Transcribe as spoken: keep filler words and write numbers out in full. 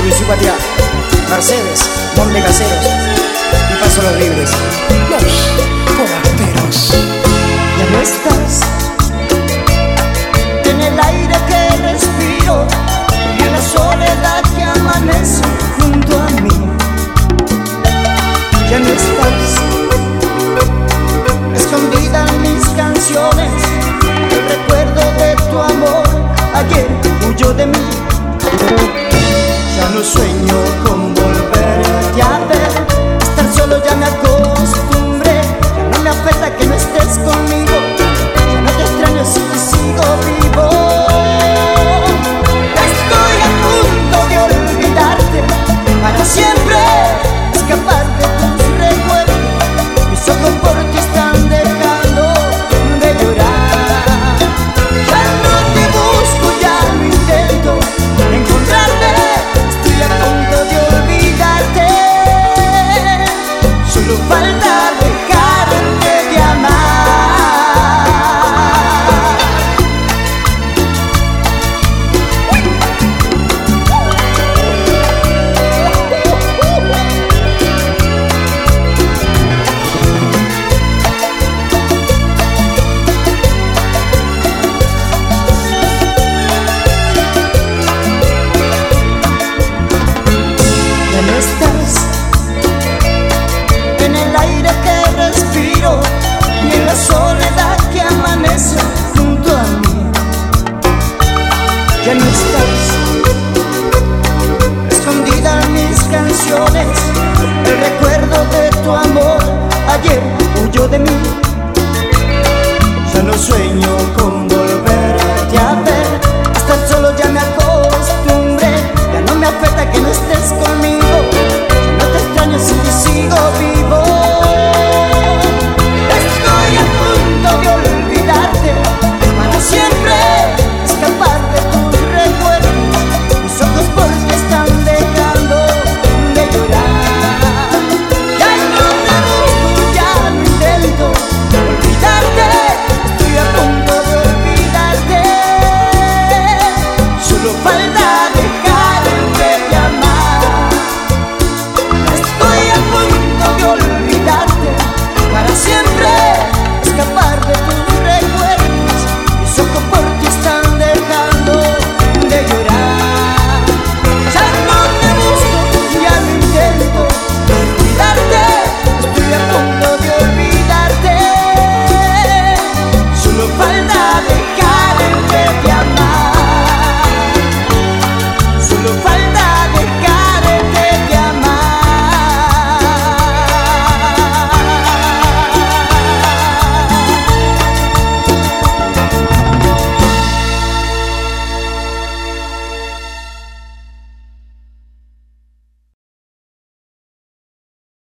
Municipalidad Mercedes, Monte Caseros y Paso Los Libres. Los forasteros. Ya no estás en el aire que respiro y en la soledad que amanece junto a mí. Ya no estás escondida en mis canciones, el recuerdo de tu amor ayer huyó de mí. Ya no sueño